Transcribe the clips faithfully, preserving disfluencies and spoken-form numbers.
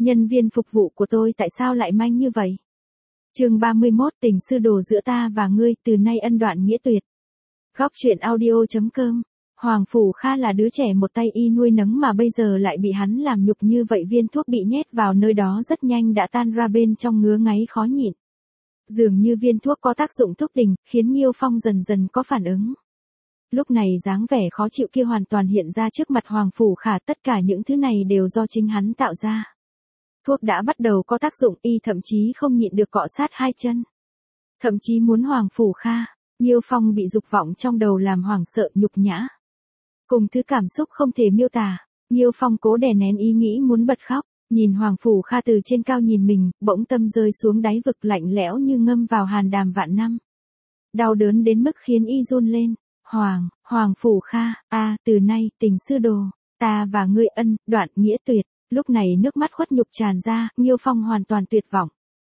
Nhân viên phục vụ của tôi tại sao lại manh như vậy? Chương ba mươi mốt Tình sư đồ giữa ta và ngươi, từ nay ân đoạn nghĩa tuyệt. Góc truyện audio chấm com. Hoàng Phủ Kha là đứa trẻ một tay y nuôi nấng mà bây giờ lại bị hắn làm nhục như vậy, viên thuốc bị nhét vào nơi đó rất nhanh đã tan ra bên trong, ngứa ngáy khó nhịn. Dường như viên thuốc có tác dụng thúc đỉnh, khiến Nghiêu Phong dần dần có phản ứng. Lúc này dáng vẻ khó chịu kia hoàn toàn hiện ra trước mặt Hoàng Phủ Kha, tất cả những thứ này đều do chính hắn tạo ra. Thuốc đã bắt đầu có tác dụng, y thậm chí không nhịn được cọ sát hai chân. Thậm chí muốn Hoàng Phủ Kha. Nghiêu Phong bị dục vọng trong đầu làm hoảng sợ, nhục nhã. Cùng thứ cảm xúc không thể miêu tả, Nghiêu Phong cố đè nén ý nghĩ muốn bật khóc, nhìn Hoàng Phủ Kha từ trên cao nhìn mình, bỗng tâm rơi xuống đáy vực lạnh lẽo như ngâm vào hàn đàm vạn năm. Đau đớn đến mức khiến y run lên. Hoàng, Hoàng Phủ Kha, a, từ nay, tình sư đồ, ta và ngươi ân, đoạn nghĩa tuyệt. Lúc này nước mắt khuất nhục tràn ra, Nghiêu Phong hoàn toàn tuyệt vọng.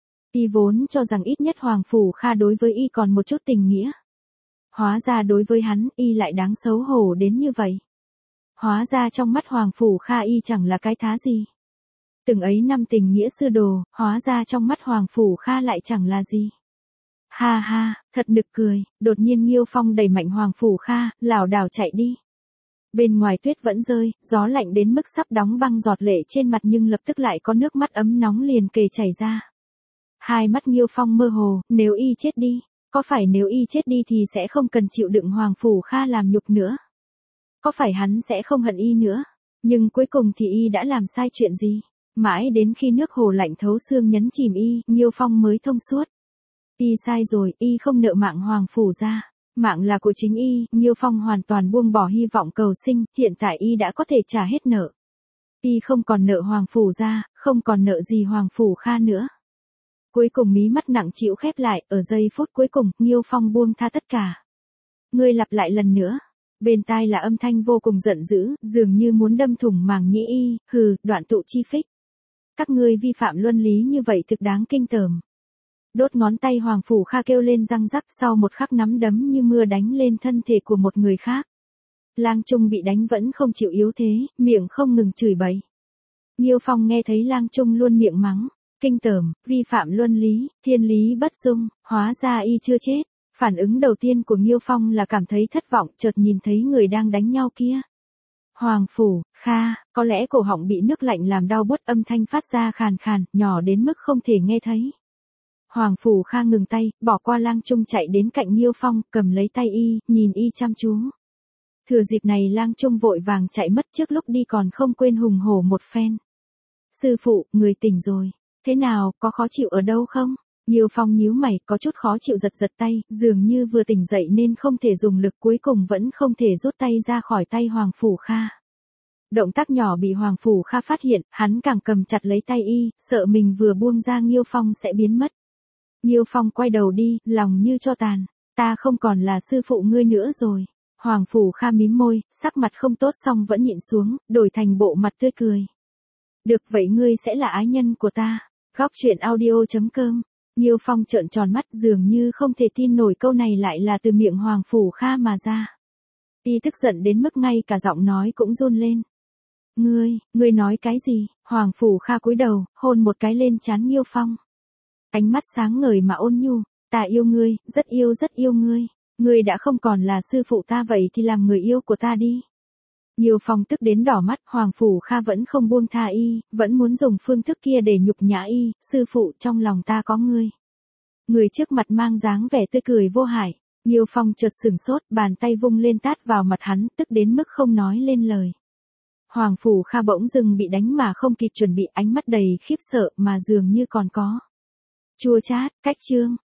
Y vốn cho rằng ít nhất Hoàng Phủ Kha đối với y còn một chút tình nghĩa. Hóa ra đối với hắn, y lại đáng xấu hổ đến như vậy. Hóa ra trong mắt Hoàng Phủ Kha y chẳng là cái thá gì. Từng ấy năm tình nghĩa sư đồ, hóa ra trong mắt Hoàng Phủ Kha lại chẳng là gì. Ha ha, thật nực cười, đột nhiên Nghiêu Phong đẩy mạnh Hoàng Phủ Kha, lảo đảo chạy đi. Bên ngoài tuyết vẫn rơi, gió lạnh đến mức sắp đóng băng giọt lệ trên mặt, nhưng lập tức lại có nước mắt ấm nóng liền kề chảy ra. Hai mắt Nghiêu Phong mơ hồ, nếu y chết đi, có phải nếu y chết đi thì sẽ không cần chịu đựng Hoàng Phủ Kha làm nhục nữa? Có phải hắn sẽ không hận y nữa? Nhưng cuối cùng thì y đã làm sai chuyện gì? Mãi đến khi nước hồ lạnh thấu xương nhấn chìm y, Nghiêu Phong mới thông suốt. Y sai rồi, y không nợ mạng Hoàng Phủ gia. Mạng là của chính y, Nghiêu Phong hoàn toàn buông bỏ hy vọng cầu sinh, hiện tại y đã có thể trả hết nợ. Y không còn nợ Hoàng Phủ gia, không còn nợ gì Hoàng Phủ Kha nữa. Cuối cùng mí mắt nặng trĩu khép lại, ở giây phút cuối cùng, Nghiêu Phong buông tha tất cả. Ngươi lặp lại lần nữa. Bên tai là âm thanh vô cùng giận dữ, dường như muốn đâm thủng màng nhĩ y, hừ, đoạn tụ chi phích. Các ngươi vi phạm luân lý như vậy thực đáng kinh tởm. Đốt ngón tay Hoàng Phủ Kha kêu lên răng rắc, sau một khắc nắm đấm như mưa đánh lên thân thể của một người khác. Lang Trung bị đánh vẫn không chịu yếu thế, miệng không ngừng chửi bậy. Nghiêu Phong nghe thấy Lang Trung luôn miệng mắng, kinh tởm, vi phạm luân lý, thiên lý bất dung, hóa ra y chưa chết. Phản ứng đầu tiên của Nghiêu Phong là cảm thấy thất vọng, chợt nhìn thấy người đang đánh nhau kia. Hoàng Phủ Kha, có lẽ cổ họng bị nước lạnh làm đau buốt, âm thanh phát ra khàn khàn, nhỏ đến mức không thể nghe thấy. Hoàng Phủ Kha ngừng tay, bỏ qua Lang Trung chạy đến cạnh Nghiêu Phong, cầm lấy tay y, nhìn y chăm chú. Thừa dịp này Lang Trung vội vàng chạy mất, trước lúc đi còn không quên hùng hổ một phen. Sư phụ, người tỉnh rồi. Thế nào, có khó chịu ở đâu không? Nghiêu Phong nhíu mày, có chút khó chịu, giật giật tay, dường như vừa tỉnh dậy nên không thể dùng lực, cuối cùng vẫn không thể rút tay ra khỏi tay Hoàng Phủ Kha. Động tác nhỏ bị Hoàng Phủ Kha phát hiện, hắn càng cầm chặt lấy tay y, sợ mình vừa buông ra Nghiêu Phong sẽ biến mất. Nghiêu Phong quay đầu đi, lòng như tro tàn. Ta không còn là sư phụ ngươi nữa rồi. Hoàng Phủ Kha mím môi, sắc mặt không tốt song vẫn nhịn xuống, đổi thành bộ mặt tươi cười. Được vậy ngươi sẽ là ái nhân của ta. Góc truyện audio chấm com. Nghiêu Phong trợn tròn mắt, dường như không thể tin nổi câu này lại là từ miệng Hoàng Phủ Kha mà ra. Y tức giận đến mức ngay cả giọng nói cũng run lên. Ngươi, ngươi nói cái gì? Hoàng Phủ Kha cúi đầu, hôn một cái lên trán Nghiêu Phong. Ánh mắt sáng ngời mà ôn nhu, ta yêu ngươi, rất yêu rất yêu ngươi. Ngươi đã không còn là sư phụ ta, vậy thì làm người yêu của ta đi. Nghiêu Phong tức đến đỏ mắt, Hoàng Phủ Kha vẫn không buông tha y, vẫn muốn dùng phương thức kia để nhục nhã y, sư phụ, trong lòng ta có ngươi. Người trước mặt mang dáng vẻ tươi cười vô hại. Nghiêu Phong chợt sửng sốt, bàn tay vung lên tát vào mặt hắn, tức đến mức không nói lên lời. Hoàng Phủ Kha bỗng dưng bị đánh mà không kịp chuẩn bị, ánh mắt đầy khiếp sợ mà dường như còn có chua chát, cách chương.